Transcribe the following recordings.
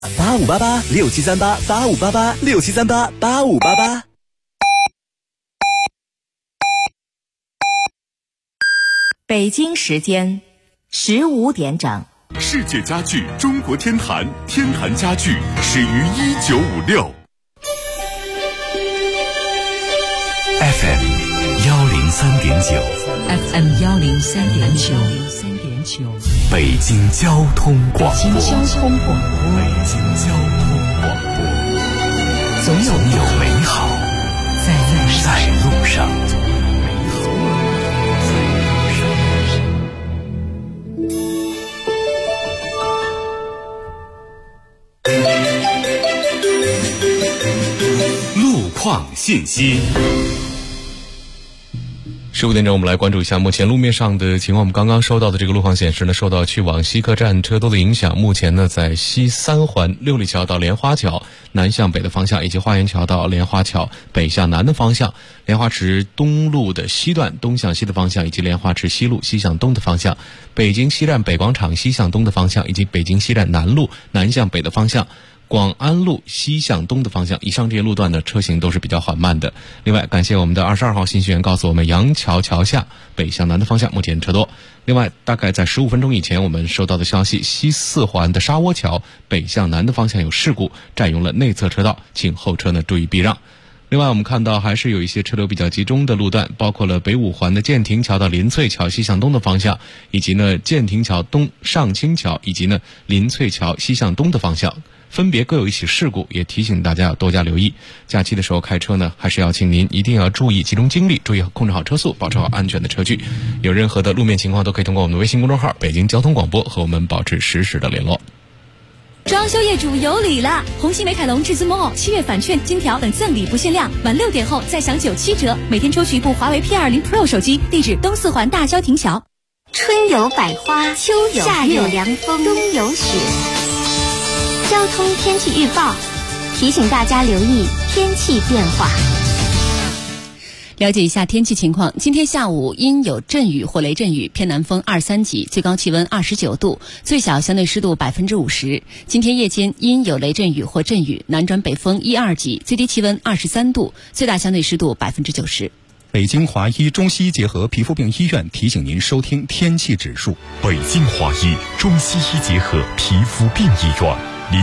85886738，85886738，8588。 北京时间15点整。 世界家具中国天坛，天坛家具始于1956。FM 103.9，FM 103.9， 北京交通广播，总有美好在路上。路况信息。 15点整，我们来关注一下目前路面上的情况。我们刚刚收到的这个路况显示呢，受到去往西客站车多的影响，目前呢在西三环六里桥到莲花桥南向北的方向，以及花园桥到莲花桥北向南的方向，莲花池东路的西段东向西的方向，以及莲花池西路西向东的方向，北京西站北广场西向东的方向，以及北京西站南路南向北的方向，广安路西向东的方向，以上这些路段的车型都是比较缓慢的。另外，感谢我们的22号信息员告诉我们，杨桥桥下北向南的方向目前车多。另外，大概在15分钟以前，我们收到的消息，西四环的沙窝桥北向南的方向有事故，占用了内侧车道，请后车呢注意避让。另外，我们看到还是有一些车流比较集中的路段，包括了北五环的建亭桥到林翠桥西向东的方向，以及呢建亭桥东上清桥，以及呢林翠桥西向东的方向。分别各有一起事故，也提醒大家要多加留意。假期的时候开车呢，还是要请您一定要注意集中精力，注意控制好车速，保持好安全的车距。有任何的路面情况，都可以通过我们的微信公众号北京交通广播和我们保持实时的联络。 装修业主有礼了！红星美凯龙至尊 Mall7月返券、金条等赠礼不限量，晚6点后再享97折，每天抽取一部华为 P20 Pro 手机。地址东四环大萧亭桥。 春有百花，秋有夏有凉风，冬有雪。交通天气预报提醒大家留意天气变化。 了解一下天气情况，今天下午阴有阵雨或雷阵雨，偏南风2、3级，最高气温29度，最小相对湿度50%。今天夜间阴有雷阵雨或阵雨，南转北风1、2级，最低气温23度，最大相对湿度90%。 北京华医中西医结合皮肤病医院提醒您收听天气指数。 北京华医中西医结合皮肤病医院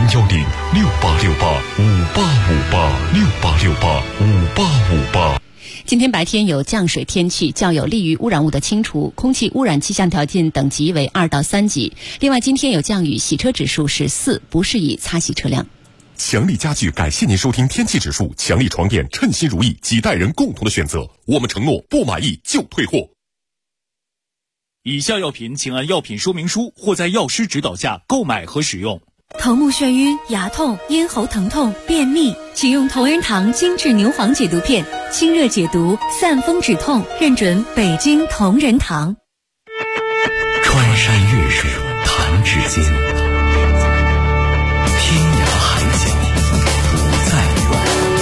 ，0106868585858，68685858。 今天白天有降水天气，较有利于污染物的清除，空气污染气象条件等级为2到3级。另外，今天有降雨，洗车指数是4，不适宜擦洗车辆。 强力家具感谢您收听天气指数，强力床垫称心如意，几代人共同的选择，我们承诺不满意就退货。 以下药品请按药品说明书或在药师指导下购买和使用。 头目眩晕、牙痛、咽喉疼痛、便秘，请用同仁堂精致牛黄解毒片，清热解毒，散风止痛，认准北京同仁堂。 穿山越水弹指间，天涯海角不再远。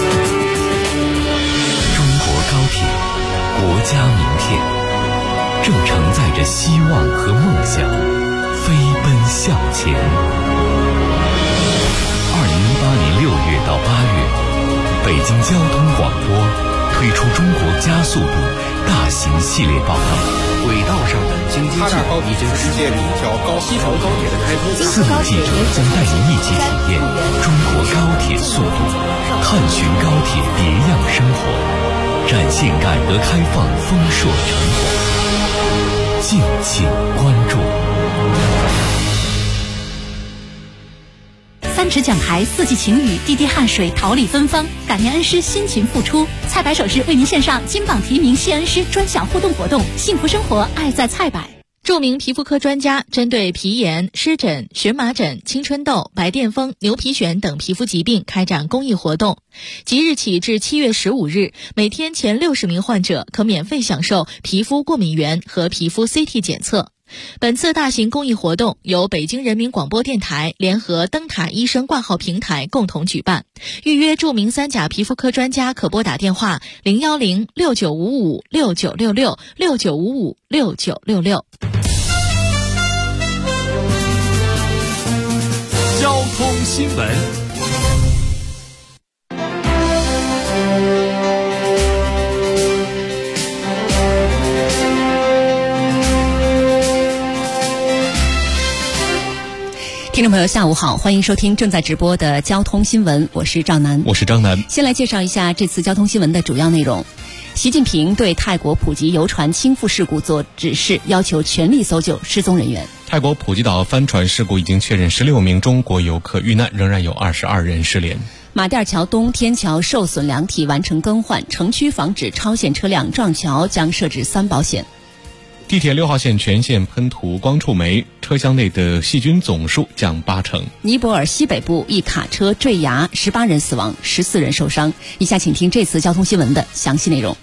中国高铁，国家名片，正承载着希望和梦想，飞奔向前。2018年6月到8月，北京交通广播推出中国加速度大型系列报道。 轨道上的京津冀已经世界第一条西条高铁的开通。 4名记者将带您一起体验中国高铁速度，探寻高铁别样生活，展现改革开放丰硕成果。敬请关注。 3尺讲台，4季晴雨，滴滴汗水，桃李芬芳，感念恩师辛勤付出。菜百首饰为您献上金榜题名谢恩师专享互动活动，幸福生活爱在菜百。 著名皮肤科专家针对皮炎、湿疹、荨麻疹、青春痘、白癜风、牛皮癣等皮肤疾病开展公益活动。即日起至7月15日，每天前60名患者可免费享受皮肤过敏原和皮肤 CT 检测。本次大型公益活动由北京人民广播电台联合灯塔医生挂号平台共同举办。预约著名3甲皮肤科专家可拨打电话010695569666966。 交通新闻。 听众朋友，下午好，欢迎收听正在直播的交通新闻，我是赵楠， 我是张楠。 先来介绍一下这次交通新闻的主要内容。习近平对泰国普吉游船倾覆事故作指示，要求全力搜救失踪人员。 泰国普吉岛帆船事故已经确认16名中国游客遇难，仍然有22人失联。 马甸桥东天桥受损梁体完成更换，城区防止超限车辆撞桥将设置3保险。 地铁6号线全线喷涂光触媒，车厢内的细菌总数降80%。 尼泊尔西北部一卡车坠崖，18人死亡，14人受伤。以下请听这次交通新闻的详细内容。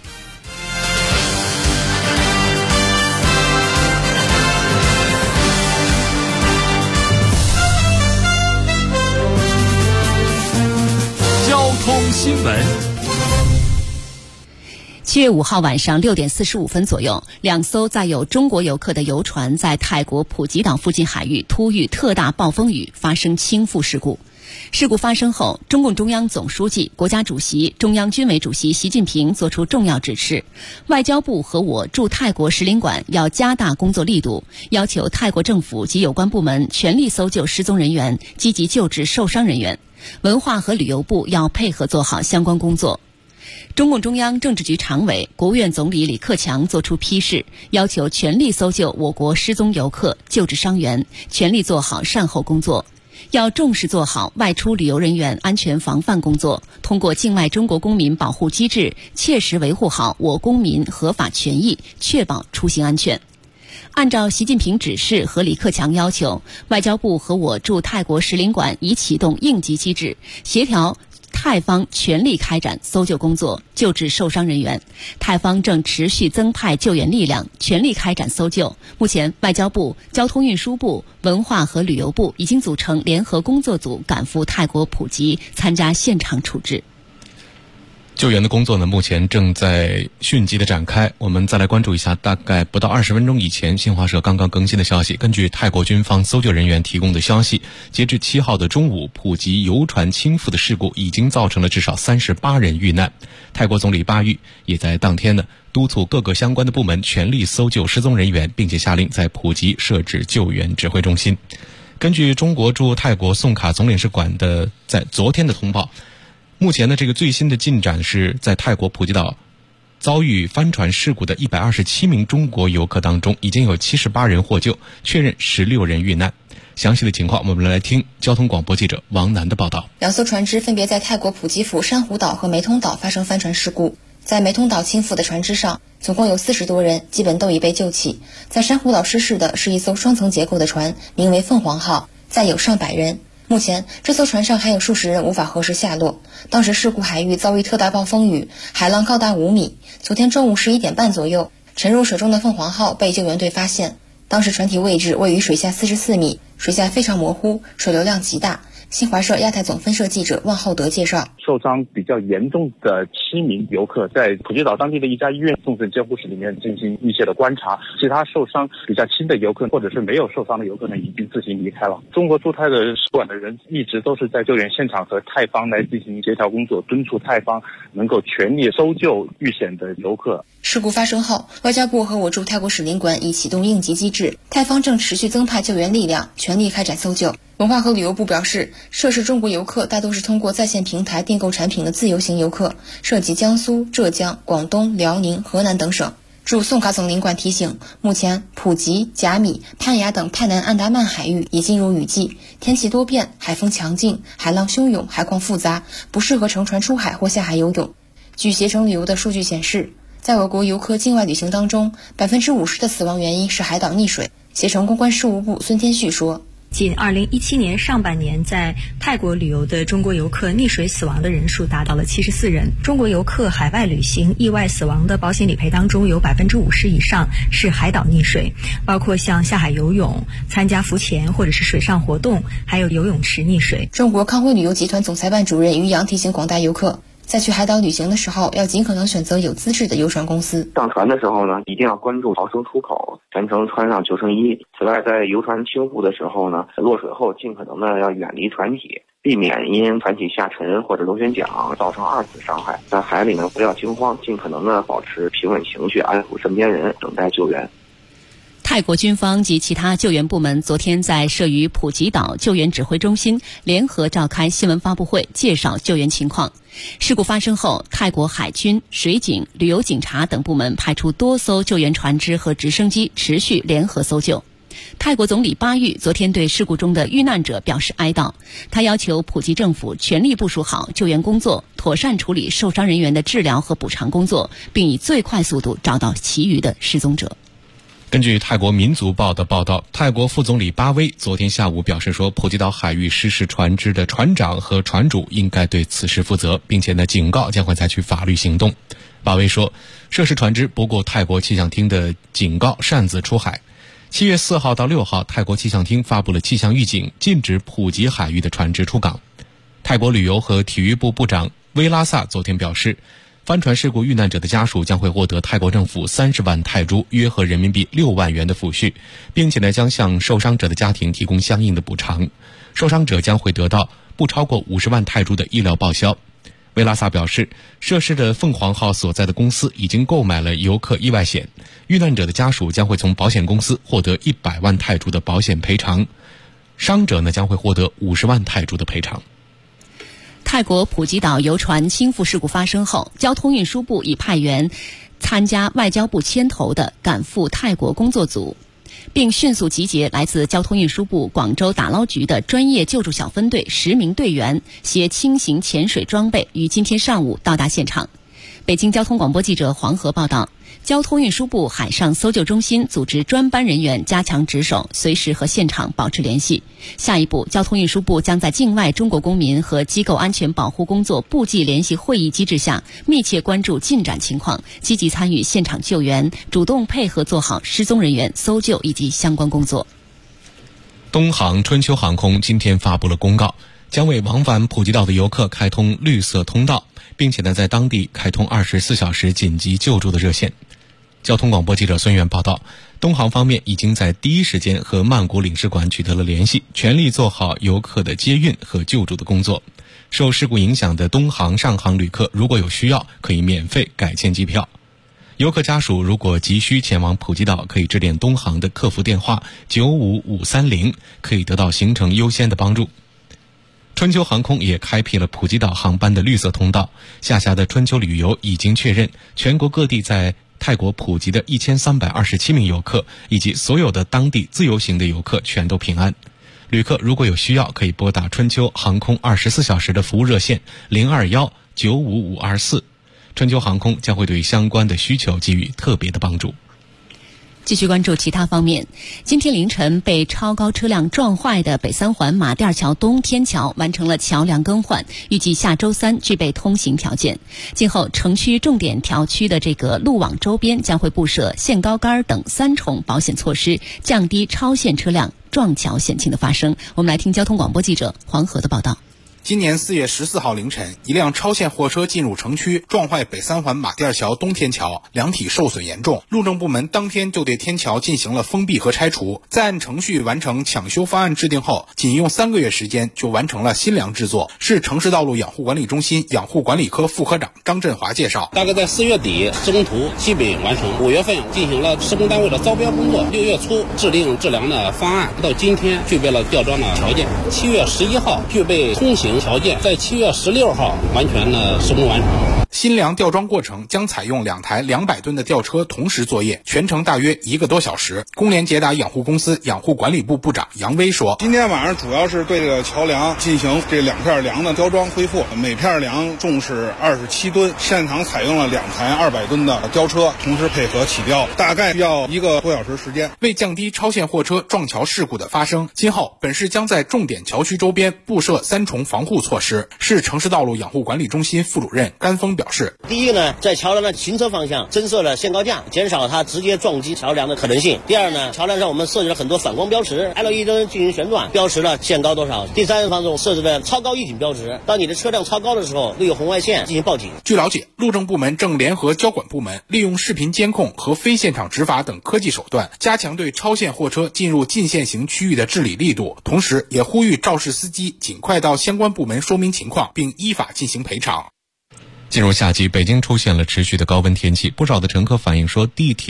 交通新闻。 7月5号晚上6点45分左右，2艘载有中国游客的游船在泰国普吉岛附近海域突遇特大暴风雨，发生倾覆事故。事故发生后，中共中央总书记、国家主席、中央军委主席习近平作出重要指示，外交部和我驻泰国使领馆要加大工作力度，要求泰国政府及有关部门全力搜救失踪人员，积极救治受伤人员。文化和旅游部要配合做好相关工作。中共中央政治局常委、国务院总理李克强作出批示，要求全力搜救我国失踪游客，救治伤员，全力做好善后工作。要重视做好外出旅游人员安全防范工作，通过境外中国公民保护机制，切实维护好我公民合法权益，确保出行安全。按照习近平指示和李克强要求，外交部和我驻泰国使领馆已启动应急机制，协调泰方全力开展搜救工作，救治受伤人员。泰方正持续增派救援力量，全力开展搜救。目前，外交部、交通运输部、文化和旅游部已经组成联合工作组，赶赴泰国普吉参加现场处置。 救援的工作呢，目前正在迅疾的展开。我们再来关注一下，大概不到20分钟以前，新华社刚刚更新的消息。根据泰国军方搜救人员提供的消息，截至7号的中午，普吉游船倾覆的事故已经造成了至少38人遇难。泰国总理巴育也在当天呢，督促各个相关的部门全力搜救失踪人员，并且下令在普吉设置救援指挥中心。根据中国驻泰国宋卡总领事馆的在昨天的通报，目前的这个最新的进展是在泰国普吉岛遭遇帆船事故的127名中国游客当中，已经有78人获救，确认16人遇难。详细的情况我们来听交通广播记者王楠的报道。 2艘船只分别在泰国普吉府珊瑚岛和梅通岛发生帆船事故。在梅通岛倾覆的船只上，总共有40多人，基本都已被救起。在珊瑚岛失事的是一艘双层结构的船，名为凤凰号，载有上百人。目前，这艘船上还有数十人无法核实下落。当时事故海域遭遇特大暴风雨，海浪高达5米。昨天中午11点半左右，沉入水中的凤凰号被救援队发现。当时船体位置位于水下44米，水下非常模糊，水流量极大。新华社亚太总分社记者万厚德介绍， 受伤比较严重的7名游客在普吉岛当地的一家医院重症监护室里面进行密切的观察，其他受伤比较轻的游客或者是没有受伤的游客呢，已经自行离开了。中国驻泰的使馆的人一直都是在救援现场和泰方来进行协调工作，敦促泰方能够全力搜救遇险的游客。 事故发生后，外交部和我驻泰国使领馆已启动应急机制，泰方正持续增派救援力量，全力开展搜救。文化和旅游部表示，涉事中国游客大都是通过在线平台订购产品的自由行游客，涉及江苏、浙江、广东、辽宁、河南等省。驻宋卡总领馆提醒，目前普吉、甲米、攀雅等泰南安达曼海域已进入雨季，天气多变，海风强劲，海浪汹涌，海况复杂，不适合乘船出海或下海游泳。据携程旅游的数据显示，在我国游客境外旅行当中，50%的死亡原因是海岛溺水。携程公关事务部孙天旭说， 仅2017年上半年在泰国旅游的中国游客溺水死亡的人数达到了74人。中国游客海外旅行意外死亡的保险理赔当中有50%以上是海岛溺水，包括像下海游泳、参加浮潜或者是水上活动，还有游泳池溺水。 中国康辉旅游集团总裁办主任于洋提醒广大游客，在去海岛旅行的时候，要尽可能选择有资质的游船公司。 上船的时候呢，一定要关注逃生出口，全程穿上救生衣。此外，在游船倾覆的时候呢，落水后尽可能的要远离船体， 避免因船体下沉或者螺旋桨造成二次伤害。在海里呢，不要惊慌，尽可能的保持平稳情绪，安抚身边人，等待救援。 泰国军方及其他救援部门昨天在设于普吉岛救援指挥中心联合召开新闻发布会，介绍救援情况。事故发生后，泰国海军、水警、旅游警察等部门派出多艘救援船只和直升机持续联合搜救。泰国总理巴育昨天对事故中的遇难者表示哀悼，他要求普吉政府全力部署好救援工作，妥善处理受伤人员的治疗和补偿工作，并以最快速度找到其余的失踪者。 根据泰国民族报的报道，泰国副总理巴威昨天下午表示说，普吉岛海域失事船只的船长和船主应该对此事负责，并且呢警告将会采取法律行动。巴威说，涉事船只不顾泰国气象厅的警告擅自出海。7月4号到6号，泰国气象厅发布了气象预警，禁止普吉海域的船只出港。泰国旅游和体育部部长威拉萨昨天表示，帆船事故遇难者的家属将会获得泰国政府30万泰铢，约合人民币6万元的抚恤，并且呢将向受伤者的家庭提供相应的补偿。受伤者将会得到不超过50万泰铢的医疗报销。维拉萨表示，涉事的凤凰号所在的公司已经购买了游客意外险，遇难者的家属将会从保险公司获得100万泰铢的保险赔偿，伤者呢将会获得50万泰铢的赔偿。 泰国普吉岛游船倾覆事故发生后，交通运输部已派员参加外交部牵头的赶赴泰国工作组，并迅速集结来自交通运输部广州打捞局的专业救助小分队10名队员，携轻型潜水装备，于今天上午到达现场。北京交通广播记者黄河报道，交通运输部海上搜救中心组织专班人员加强值守，随时和现场保持联系。下一步，交通运输部将在境外中国公民和机构安全保护工作部际联系会议机制下，密切关注进展情况，积极参与现场救援，主动配合做好失踪人员搜救以及相关工作。 东航春秋航空今天发布了公告，将为往返普吉岛的游客开通绿色通道，并且呢在当地开通24小时紧急救助的热线。交通广播记者孙远报道，东航方面已经在第一时间和曼谷领事馆取得了联系，全力做好游客的接运和救助的工作。受事故影响的东航上航旅客如果有需要，可以免费改签机票。游客家属如果急需前往普吉岛，可以致电东航的客服电话95530，可以得到行程优先的帮助。春秋航空也开辟了普吉岛航班的绿色通道，下辖的春秋旅游已经确认，全国各地在泰国普吉的1327名游客以及所有的当地自由行的游客全都平安。旅客如果有需要，可以拨打春秋航空24小时的服务热线021-95524，春秋航空将会对相关的需求给予特别的帮助。 继续关注其他方面，今天凌晨被超高车辆撞坏的北三环马甸桥东天桥完成了桥梁更换，预计下周3具备通行条件。今后城区重点调区的这个路网周边将会布设限高杆等3重保险措施，降低超限车辆撞桥险情的发生。我们来听交通广播记者黄河的报道。 今年4月14号凌晨，一辆超限货车进入城区，撞坏北三环马甸桥东天桥，两体受损严重。路政部门当天就对天桥进行了封闭和拆除，在按程序完成抢修方案制定后，仅用3个月时间就完成了新梁制作。市城市道路养护管理中心养护管理科副科长张振华介绍， 大概在4月底施工图基本完成，5月份进行了施工单位的招标工作，6月初制定治梁的方案，到今天具备了吊装的条件，7月11号具备通行条件，在7月16号完全的施工完成。 新梁吊装过程将采用2台200吨的吊车同时作业，全程大约1个多小时。工联捷达养护公司养护管理部部长杨威说， 今天晚上主要是对这个桥梁进行这2片梁的吊装恢复，每片梁重是27吨，现场采用了2台200吨的吊车同时配合起吊，大概要1个多小时时间。 为降低超限货车撞桥事故的发生，今后本市将在重点桥区周边布设3重防护措施。市城市道路养护管理中心副主任甘峰表示， 第一个呢，在桥梁的行车方向增设了限高架，减少它直接撞击桥梁的可能性。第二呢，桥梁上我们设置了很多反光标识 ，LED 灯进行旋转，标识了限高多少。第三个方面设置了超高预警标识，当你的车辆超高的时候，会有红外线进行报警。 据了解，路政部门正联合交管部门，利用视频监控和非现场执法等科技手段，加强对超限货车进入禁限行区域的治理力度，同时也呼吁肇事司机尽快到相关部门说明情况，并依法进行赔偿。 进入夏季，北京出现了持续的高温天气，不少的乘客反映说，地铁